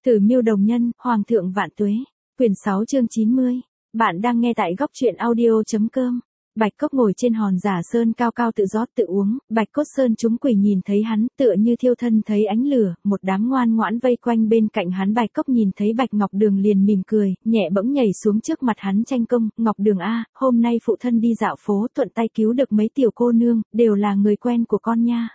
Tử Miêu Đồng Nhân, Hoàng thượng vạn tuế. Quyển 6 chương 90. Bạn đang nghe tại góc truyện audio.com. Bạch Cốc ngồi trên hòn giả sơn cao cao tự rót tự uống, Bạch Cốt Sơn chúng quỷ nhìn thấy hắn, tựa như thiêu thân thấy ánh lửa, một đám ngoan ngoãn vây quanh bên cạnh hắn. Bạch Cốc nhìn thấy Bạch Ngọc Đường liền mỉm cười, nhẹ bẫng nhảy xuống trước mặt hắn tranh công, "Ngọc Đường a, hôm nay phụ thân đi dạo phố thuận tay cứu được mấy tiểu cô nương, đều là người quen của con nha."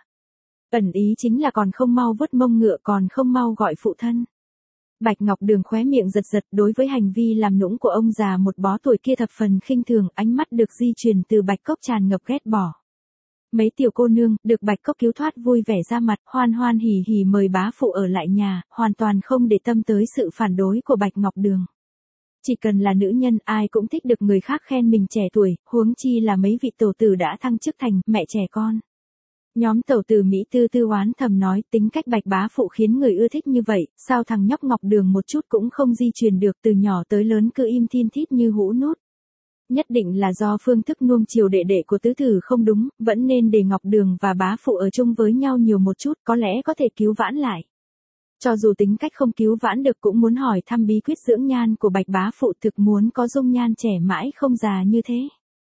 Ẩn ý chính là còn không mau vứt mông ngựa, còn không mau gọi phụ thân. Bạch Ngọc Đường khóe miệng giật giật, đối với hành vi làm nũng của ông già một bó tuổi kia thập phần khinh thường, ánh mắt được di truyền từ Bạch Cốc tràn ngập ghét bỏ. Mấy tiểu cô nương được Bạch Cốc cứu thoát vui vẻ ra mặt, hoan hoan hỉ hỉ mời bá phụ ở lại nhà, hoàn toàn không để tâm tới sự phản đối của Bạch Ngọc Đường. Chỉ cần là nữ nhân, ai cũng thích được người khác khen mình trẻ tuổi, huống chi là mấy vị tổ tử đã thăng chức thành mẹ trẻ con. Nhóm tẩu tử Mỹ tư tư oán thầm nói, tính cách Bạch bá phụ khiến người ưa thích như vậy, sao thằng nhóc Ngọc Đường một chút cũng không di truyền được, từ nhỏ tới lớn cứ im thin thít như hũ nút. Nhất định là do phương thức nuông chiều đệ đệ của tứ tử không đúng, vẫn nên để Ngọc Đường và bá phụ ở chung với nhau nhiều một chút, có lẽ có thể cứu vãn lại. Cho dù tính cách không cứu vãn được cũng muốn hỏi thăm bí quyết dưỡng nhan của Bạch bá phụ, thực muốn có dung nhan trẻ mãi không già như thế.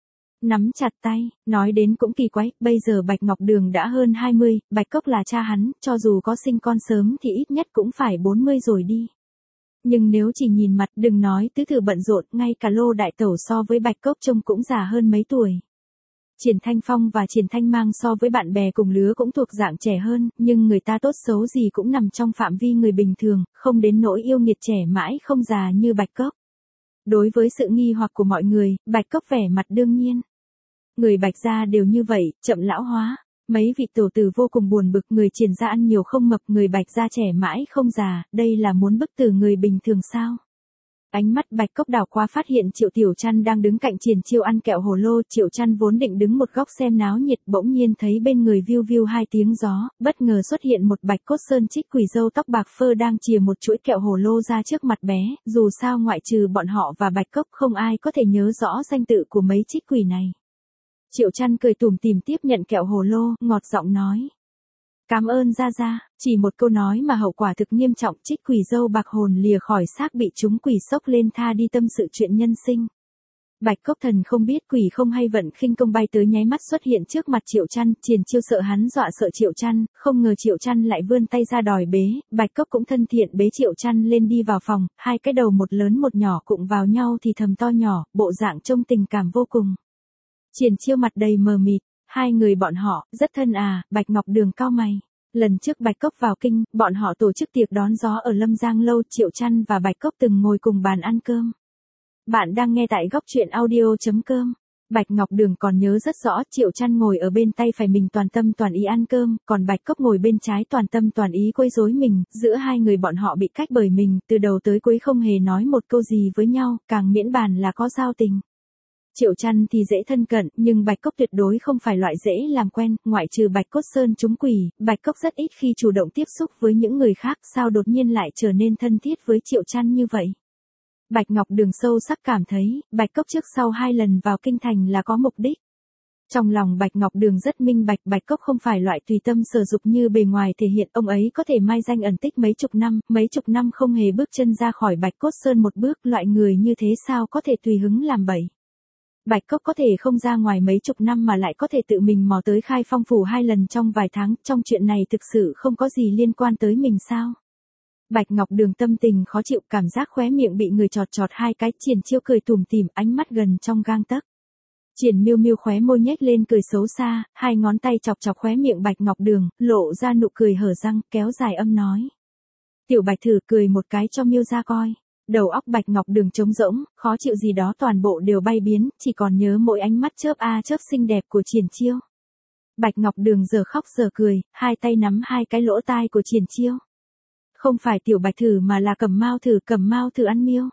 Nắm chặt tay, nói đến cũng kỳ quái, bây giờ Bạch Ngọc Đường đã hơn 20, Bạch Cốc là cha hắn, cho dù có sinh con sớm thì ít nhất cũng phải 40 rồi đi. Nhưng nếu chỉ nhìn mặt, đừng nói tứ tử bận rộn, ngay cả Lô đại tẩu so với Bạch Cốc trông cũng già hơn mấy tuổi. Triển Thanh Phong và Triển Thanh Mang so với bạn bè cùng lứa cũng thuộc dạng trẻ hơn, nhưng người ta tốt xấu gì cũng nằm trong phạm vi người bình thường, không đến nỗi yêu nghiệt trẻ mãi không già như Bạch Cốc. Đối với sự nghi hoặc của mọi người, Bạch Cốc vẻ mặt đương nhiên. Người Bạch gia đều như vậy, chậm lão hóa. Mấy vị tổ tử vô cùng buồn bực, người Triển gia ăn nhiều không mập, người Bạch gia trẻ mãi không già, đây là muốn bức tử người bình thường sao? Ánh mắt Bạch Cốc đảo qua phát hiện Triệu Tiểu Trăn đang đứng cạnh Triển Chiêu ăn kẹo hồ lô. Triệu Trăn vốn định đứng một góc xem náo nhiệt, bỗng nhiên thấy bên người viu viu hai tiếng gió, bất ngờ xuất hiện một Bạch Cốt Sơn trích quỷ râu tóc bạc phơ đang chìa một chuỗi kẹo hồ lô ra trước mặt bé. Dù sao ngoại trừ bọn họ và Bạch Cốc không ai có thể nhớ rõ danh tự của mấy trích quỷ này. Triệu Trăn cười tủm tỉm tiếp nhận kẹo hồ lô, ngọt giọng nói: "Cảm ơn gia gia." Chỉ một câu nói mà hậu quả thực nghiêm trọng, trích quỷ dâu bạc hồn lìa khỏi xác bị chúng quỷ sốc lên tha đi tâm sự chuyện nhân sinh. Bạch Cốc Thần không biết quỷ không hay vận khinh công bay tới nháy mắt xuất hiện trước mặt Triệu Trăn. Triển Chiêu sợ hắn dọa sợ Triệu Trăn, không ngờ Triệu Trăn lại vươn tay ra đòi bế. Bạch Cốc cũng thân thiện bế Triệu Trăn lên đi vào phòng, hai cái đầu một lớn một nhỏ cụng vào nhau thì thầm to nhỏ, bộ dạng trông tình cảm vô cùng. Triển Chiêu mặt đầy mờ mịt, hai người bọn họ, rất thân à? Bạch Ngọc Đường cau mày. Lần trước Bạch Cốc vào kinh, bọn họ tổ chức tiệc đón gió ở Lâm Giang lâu, Triệu Trăn và Bạch Cốc từng ngồi cùng bàn ăn cơm. Bạn đang nghe tại góc truyện audio.com. Bạch Ngọc Đường còn nhớ rất rõ, Triệu Trăn ngồi ở bên tay phải mình toàn tâm toàn ý ăn cơm, còn Bạch Cốc ngồi bên trái toàn tâm toàn ý quấy rối mình, giữa hai người bọn họ bị cách bởi mình, từ đầu tới cuối không hề nói một câu gì với nhau, càng miễn bàn là có giao tình. Triệu Trăn thì dễ thân cận, nhưng Bạch Cốc tuyệt đối không phải loại dễ làm quen, ngoại trừ Bạch Cốt Sơn chúng quỷ, Bạch Cốc rất ít khi chủ động tiếp xúc với những người khác, sao đột nhiên lại trở nên thân thiết với Triệu Trăn như vậy. Bạch Ngọc Đường sâu sắc cảm thấy, Bạch Cốc trước sau hai lần vào kinh thành là có mục đích. Trong lòng Bạch Ngọc Đường rất minh bạch, Bạch Cốc không phải loại tùy tâm sở dục như bề ngoài thể hiện, ông ấy có thể mai danh ẩn tích mấy chục năm không hề bước chân ra khỏi Bạch Cốt Sơn một bước, loại người như thế sao có thể tùy hứng làm bậy. Bạch Cốc có thể không ra ngoài mấy chục năm mà lại có thể tự mình mò tới Khai Phong phủ hai lần trong vài tháng, trong chuyện này thực sự không có gì liên quan tới mình sao? Bạch Ngọc Đường tâm tình khó chịu, cảm giác khóe miệng bị người chọt chọt hai cái. Triển Chiêu cười tủm tỉm, ánh mắt gần trong gang tấc. Triển Miêu Miêu khóe môi nhếch lên cười xấu xa, hai ngón tay chọc chọc khóe miệng Bạch Ngọc Đường, lộ ra nụ cười hở răng, kéo dài âm nói: "Tiểu Bạch thử cười một cái cho Miêu ra coi." Đầu óc Bạch Ngọc Đường trống rỗng, khó chịu gì đó toàn bộ đều bay biến, chỉ còn nhớ mỗi ánh mắt chớp chớp xinh đẹp của Triển Chiêu. Bạch Ngọc Đường giờ khóc giờ cười, hai tay nắm hai cái lỗ tai của Triển Chiêu. Không phải Tiểu Bạch thử mà là Cẩm Mao thử ăn Miêu.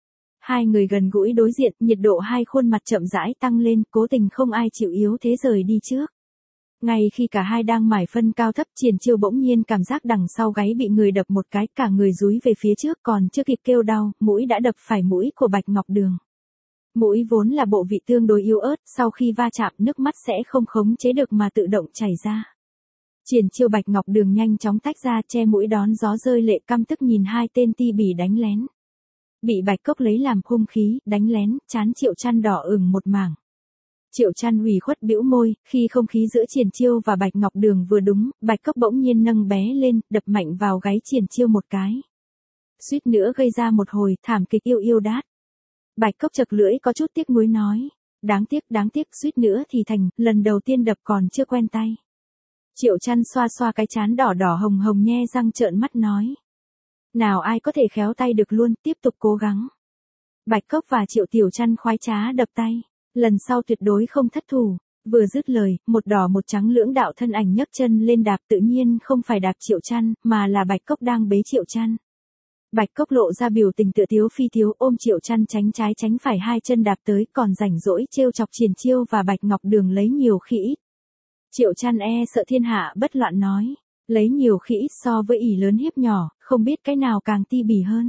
Hai người gần gũi đối diện, nhiệt độ hai khuôn mặt chậm rãi tăng lên, cố tình không ai chịu yếu thế rời đi trước. Ngay khi cả hai đang mải phân cao thấp, Triển Chiêu bỗng nhiên cảm giác đằng sau gáy bị người đập một cái, cả người dúi về phía trước, còn chưa kịp kêu đau, mũi đã đập phải mũi của Bạch Ngọc Đường. Mũi vốn là bộ vị tương đối yếu ớt, sau khi va chạm nước mắt sẽ không khống chế được mà tự động chảy ra. Triển Chiêu Bạch Ngọc Đường nhanh chóng tách ra, che mũi đón gió rơi lệ, căm tức nhìn hai tên ti bỉ đánh lén. Bị Bạch Cốc lấy làm hung khí, đánh lén, trán Triệu Trăn đỏ ửng một mảng. Triệu Trăn ủy khuất bĩu môi, khi không khí giữa Triển Chiêu và Bạch Ngọc Đường vừa đúng, Bạch Cốc bỗng nhiên nâng bé lên, đập mạnh vào gáy Triển Chiêu một cái. Suýt nữa gây ra một hồi thảm kịch yêu yêu đát. Bạch Cốc chật lưỡi có chút tiếc nuối nói. Đáng tiếc, suýt nữa thì thành, lần đầu tiên đập còn chưa quen tay. Triệu Trăn xoa xoa cái trán đỏ đỏ hồng hồng nhe răng trợn mắt nói. Nào ai có thể khéo tay được luôn, tiếp tục cố gắng. Bạch Cốc và Triệu Tiểu Trăn khoái trá đập tay. Lần sau tuyệt đối không thất thủ. Vừa dứt lời, một đỏ một trắng lưỡng đạo thân ảnh nhấc chân lên đạp, tự nhiên không phải đạp Triệu Trăn, mà là Bạch Cốc đang bế Triệu Trăn. Bạch Cốc lộ ra biểu tình tựa tiếu phi tiếu, ôm Triệu Trăn tránh trái tránh phải, hai chân đạp tới, còn rảnh rỗi trêu chọc Triển Chiêu và Bạch Ngọc Đường lấy nhiều khi ít. Triệu Trăn sợ thiên hạ bất loạn nói, lấy nhiều khi ít so với ỷ lớn hiếp nhỏ, không biết cái nào càng ti bỉ hơn.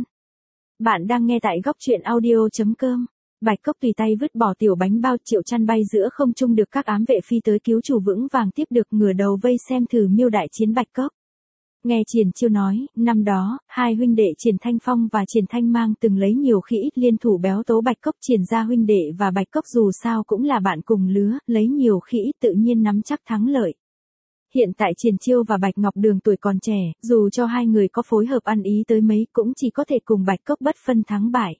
Bạn đang nghe tại góc truyện audio.com. Bạch Cốc tùy tay vứt bỏ tiểu bánh bao, Triệu Trăn bay giữa không trung được các ám vệ phi tới cứu chủ vững vàng tiếp được, ngửa đầu vây xem thử miêu đại chiến Bạch Cốc. Nghe Triển Chiêu nói, năm đó, hai huynh đệ Triển Thanh Phong và Triển Thanh Mang từng lấy nhiều khi ít liên thủ béo tố Bạch Cốc. Triển gia huynh đệ và Bạch Cốc dù sao cũng là bạn cùng lứa, lấy nhiều khi ít tự nhiên nắm chắc thắng lợi. Hiện tại Triển Chiêu và Bạch Ngọc Đường tuổi còn trẻ, dù cho hai người có phối hợp ăn ý tới mấy cũng chỉ có thể cùng Bạch Cốc bất phân thắng bại.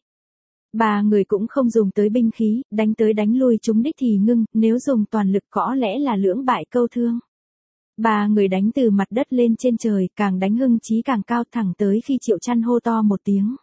Ba người cũng không dùng tới binh khí, đánh tới đánh lui chúng đích thì ngưng, nếu dùng toàn lực có lẽ là lưỡng bại câu thương. Ba người đánh từ mặt đất lên trên trời, càng đánh hưng chí càng cao, thẳng tới khi Triệu Trăn hô to một tiếng.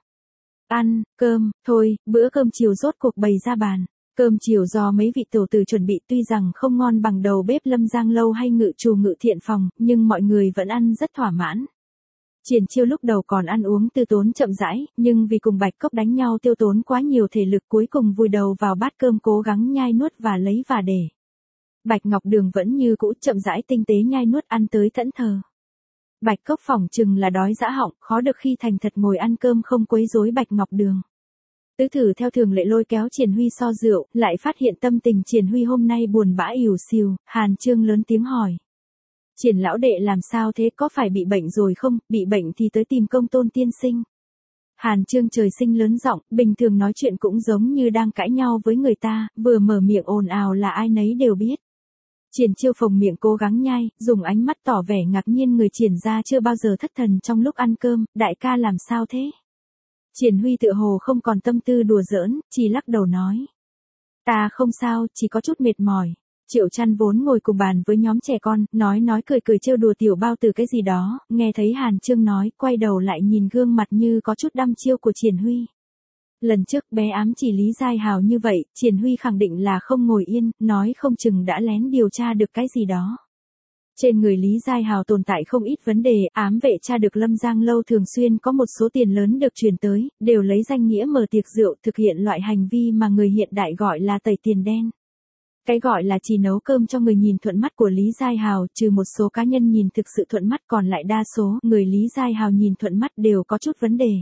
Ăn, cơm, thôi, bữa cơm chiều rốt cuộc bày ra bàn. Cơm chiều do mấy vị tổ tử chuẩn bị tuy rằng không ngon bằng đầu bếp Lâm Giang Lâu hay Ngự Trù Ngự Thiện Phòng, nhưng mọi người vẫn ăn rất thỏa mãn. Triển Chiêu lúc đầu còn ăn uống tư tốn chậm rãi, nhưng vì cùng Bạch Cốc đánh nhau tiêu tốn quá nhiều thể lực, cuối cùng vùi đầu vào bát cơm cố gắng nhai nuốt và lấy và để. Bạch Ngọc Đường vẫn như cũ chậm rãi tinh tế nhai nuốt, ăn tới thẫn thờ. Bạch Cốc phỏng chừng là đói dã họng, khó được khi thành thật ngồi ăn cơm không quấy rối Bạch Ngọc Đường. Tứ thử theo thường lệ lôi kéo Triển Huy so rượu, lại phát hiện tâm tình Triển Huy hôm nay buồn bã ỉu xìu, Hàn Trương lớn tiếng hỏi. Triển lão đệ làm sao thế, có phải bị bệnh rồi không, bị bệnh thì tới tìm Công Tôn tiên sinh. Hàn Trương trời sinh lớn giọng, bình thường nói chuyện cũng giống như đang cãi nhau với người ta, vừa mở miệng ồn ào là ai nấy đều biết. Triển Chiêu phồng miệng cố gắng nhai, dùng ánh mắt tỏ vẻ ngạc nhiên, người Triển gia chưa bao giờ thất thần trong lúc ăn cơm, đại ca làm sao thế? Triển Huy tựa hồ không còn tâm tư đùa giỡn, chỉ lắc đầu nói. Ta không sao, chỉ có chút mệt mỏi. Triệu Trăn vốn ngồi cùng bàn với nhóm trẻ con, nói cười trêu đùa tiểu bao từ cái gì đó, nghe thấy Hàn Trương nói, quay đầu lại nhìn gương mặt như có chút đăm chiêu của Triển Huy. Lần trước bé ám chỉ Lý Giai Hào như vậy, Triển Huy khẳng định là không ngồi yên, nói không chừng đã lén điều tra được cái gì đó. Trên người Lý Giai Hào tồn tại không ít vấn đề, ám vệ tra được Lâm Giang Lâu thường xuyên có một số tiền lớn được chuyển tới, đều lấy danh nghĩa mở tiệc rượu, thực hiện loại hành vi mà người hiện đại gọi là tẩy tiền đen. Cái gọi là chỉ nấu cơm cho người nhìn thuận mắt của Lý Giai Hào, trừ một số cá nhân nhìn thực sự thuận mắt, còn lại đa số người Lý Giai Hào nhìn thuận mắt đều có chút vấn đề.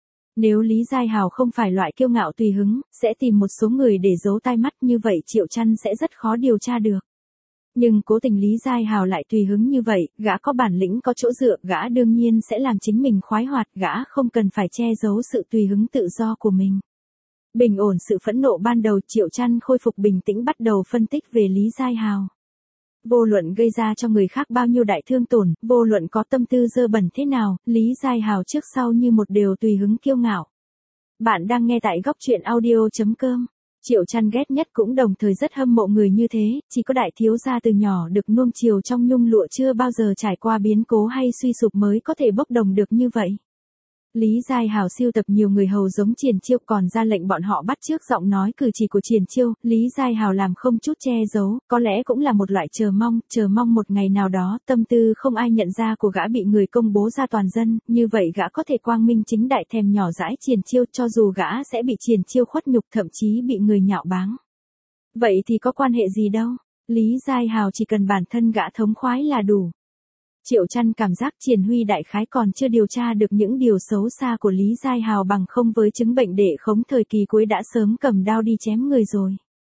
Nếu Lý Giai Hào không phải loại kiêu ngạo tùy hứng, sẽ tìm một số người để giấu tai mắt, như vậy Triệu Trăn sẽ rất khó điều tra được. Nhưng cố tình Lý Giai Hào lại tùy hứng như vậy, gã có bản lĩnh có chỗ dựa, gã đương nhiên sẽ làm chính mình khoái hoạt, gã không cần phải che giấu sự tùy hứng tự do của mình. Bình ổn sự phẫn nộ ban đầu, Triệu Trăn khôi phục bình tĩnh bắt đầu phân tích về Lý Giai Hào. Vô luận gây ra cho người khác bao nhiêu đại thương tổn, vô luận có tâm tư dơ bẩn thế nào, Lý Giai Hào trước sau như một đều tùy hứng kiêu ngạo. Bạn đang nghe tại góc truyện audio.com. Triệu Trăn ghét nhất cũng đồng thời rất hâm mộ người như thế, chỉ có đại thiếu gia từ nhỏ được nuông chiều trong nhung lụa chưa bao giờ trải qua biến cố hay suy sụp mới có thể bốc đồng được như vậy. Lý Giai Hào sưu tập nhiều người hầu giống Triển Chiêu, còn ra lệnh bọn họ bắt chước giọng nói cử chỉ của Triển Chiêu, Lý Giai Hào làm không chút che giấu, có lẽ cũng là một loại chờ mong một ngày nào đó, tâm tư không ai nhận ra của gã bị người công bố ra toàn dân, như vậy gã có thể quang minh chính đại thèm nhỏ dãi Triển Chiêu, cho dù gã sẽ bị Triển Chiêu khuất nhục, thậm chí bị người nhạo báng. Vậy thì có quan hệ gì đâu, Lý Giai Hào chỉ cần bản thân gã thống khoái là đủ. Triệu Trăn cảm giác Triển Huy đại khái còn chưa điều tra được những điều xấu xa của Lý Giai Hào, bằng không với chứng bệnh đệ khống thời kỳ cuối đã sớm cầm đao đi chém người rồi.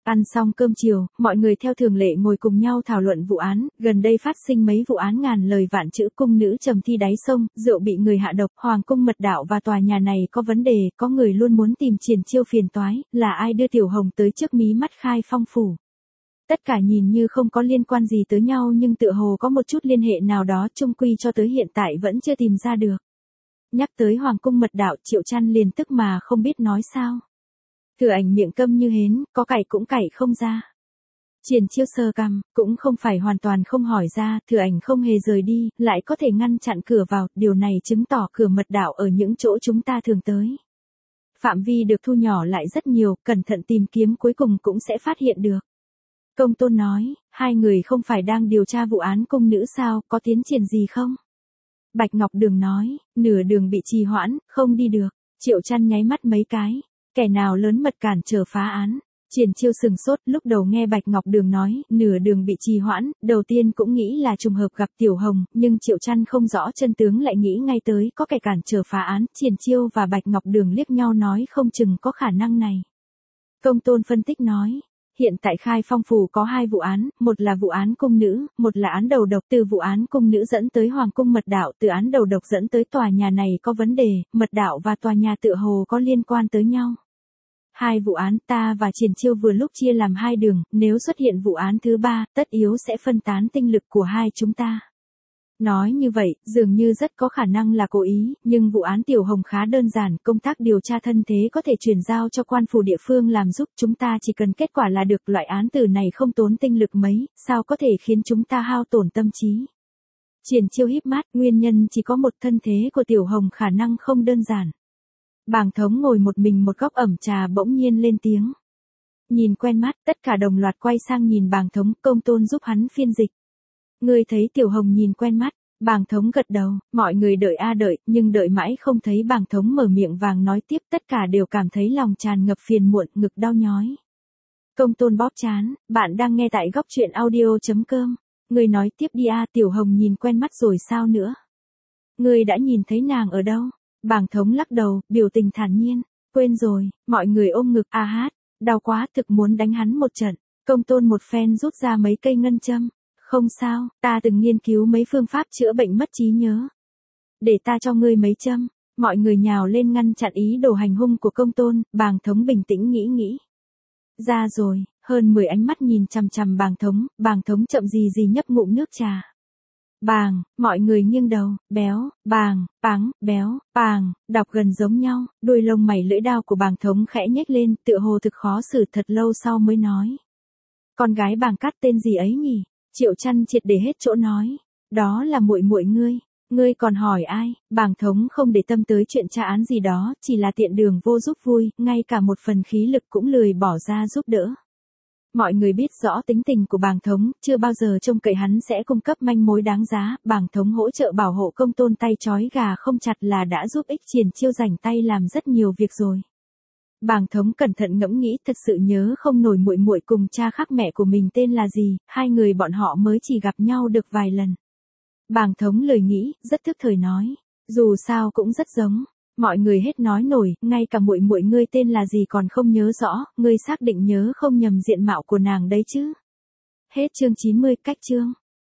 Ăn xong cơm chiều, mọi người theo thường lệ ngồi cùng nhau thảo luận vụ án, gần đây phát sinh mấy vụ án ngàn lời vạn chữ, cung nữ trầm thi đáy sông, rượu bị người hạ độc, hoàng cung mật đạo và tòa nhà này có vấn đề, có người luôn muốn tìm Triển Chiêu phiền toái, là ai đưa Tiểu Hồng tới trước mí mắt Khai Phong phủ. Tất cả nhìn như không có liên quan gì tới nhau nhưng tựa hồ có một chút liên hệ nào đó, chung quy cho tới hiện tại vẫn chưa tìm ra được. Nhắc tới hoàng cung mật đạo, Triệu Chăn liền tức mà không biết nói sao. Thừa Ảnh miệng câm như hến, có cày cũng cày không ra. Triển Chiêu sờ cằm, cũng không phải hoàn toàn không hỏi ra, Thừa Ảnh không hề rời đi, lại có thể ngăn chặn cửa vào, điều này chứng tỏ cửa mật đạo ở những chỗ chúng ta thường tới. Phạm vi được thu nhỏ lại rất nhiều, cẩn thận tìm kiếm cuối cùng cũng sẽ phát hiện được. Công Tôn nói, hai người không phải đang điều tra vụ án cung nữ sao, có tiến triển gì không? Bạch Ngọc Đường nói, nửa đường bị trì hoãn, không đi được. Triệu Chăn nháy mắt mấy cái, kẻ nào lớn mật cản trở phá án. Triển Chiêu sừng sốt, lúc đầu nghe Bạch Ngọc Đường nói, nửa đường bị trì hoãn, đầu tiên cũng nghĩ là trùng hợp gặp Tiểu Hồng, nhưng Triệu Chăn không rõ chân tướng lại nghĩ ngay tới có kẻ cản trở phá án. Triển Chiêu và Bạch Ngọc Đường liếc nhau nói không chừng có khả năng này. Công Tôn phân tích nói, hiện tại Khai Phong phủ có hai vụ án, một là vụ án cung nữ, một là án đầu độc. Từ vụ án cung nữ dẫn tới hoàng cung mật đạo, từ án đầu độc dẫn tới tòa nhà này có vấn đề, mật đạo và tòa nhà tựa hồ có liên quan tới nhau. Hai vụ án ta và Triển Chiêu vừa lúc chia làm hai đường, nếu xuất hiện vụ án thứ ba, tất yếu sẽ phân tán tinh lực của hai chúng ta. Nói như vậy, dường như rất có khả năng là cố ý, nhưng vụ án Tiểu Hồng khá đơn giản, công tác điều tra thân thế có thể chuyển giao cho quan phủ địa phương làm giúp, chúng ta chỉ cần kết quả là được. Loại án tử này không tốn tinh lực mấy, sao có thể khiến chúng ta hao tổn tâm trí. Triển Chiêu híp mắt, nguyên nhân chỉ có một, thân thế của Tiểu Hồng khả năng không đơn giản. Bàng Thống ngồi một mình một góc ẩm trà bỗng nhiên lên tiếng. Nhìn quen mắt, tất cả đồng loạt quay sang nhìn Bàng Thống, Công Tôn giúp hắn phiên dịch. Ngươi thấy Tiểu Hồng nhìn quen mắt, Bàng Thống gật đầu, mọi người đợi đợi, nhưng đợi mãi không thấy Bàng Thống mở miệng vàng nói tiếp, tất cả đều cảm thấy lòng tràn ngập phiền muộn, ngực đau nhói. Công Tôn bóp trán, bạn đang nghe tại góc truyện audio.com. Ngươi nói tiếp đi Tiểu Hồng nhìn quen mắt rồi sao nữa? Ngươi đã nhìn thấy nàng ở đâu? Bàng Thống lắc đầu, biểu tình thản nhiên, quên rồi. Mọi người ôm ngực, đau quá, thực muốn đánh hắn một trận. Công Tôn một phen rút ra mấy cây ngân châm. Không sao, ta từng nghiên cứu mấy phương pháp chữa bệnh mất trí nhớ. Để ta cho ngươi mấy châm. Mọi người nhào lên ngăn chặn ý đồ hành hung của Công Tôn. Bàng Thống bình tĩnh nghĩ. Ra rồi, hơn 10 ánh mắt nhìn chằm chằm Bàng Thống chậm gì nhấp ngụm nước trà. Bàng, mọi người nghiêng đầu, béo, bàng, páng, béo, bàng, đọc gần giống nhau, đuôi lông mày lưỡi dao của Bàng Thống khẽ nhếch lên, tựa hồ thực khó xử, thật lâu sau mới nói. Con gái Bàng Cát tên gì ấy nhỉ? Triệu Chăn triệt để hết chỗ nói. Đó là muội muội ngươi còn hỏi ai? Bàng Thống không để tâm tới chuyện tra án gì đó, chỉ là tiện đường vô giúp vui, ngay cả một phần khí lực cũng lười bỏ ra giúp đỡ. Mọi người biết rõ tính tình của Bàng Thống, chưa bao giờ trông cậy hắn sẽ cung cấp manh mối đáng giá. Bàng Thống hỗ trợ bảo hộ Công Tôn tay trói gà không chặt là đã giúp ích Triển Chiêu rảnh tay làm rất nhiều việc rồi. Bàng Thống cẩn thận ngẫm nghĩ, thật sự nhớ không nổi muội muội cùng cha khác mẹ của mình tên là gì, hai người bọn họ mới chỉ gặp nhau được vài lần. Bàng Thống lười nghĩ, rất thức thời nói, dù sao cũng rất giống. Mọi người hết nói nổi, ngay cả muội muội ngươi tên là gì còn không nhớ rõ, ngươi xác định nhớ không nhầm diện mạo của nàng đấy chứ? Hết chương 90, cách chương.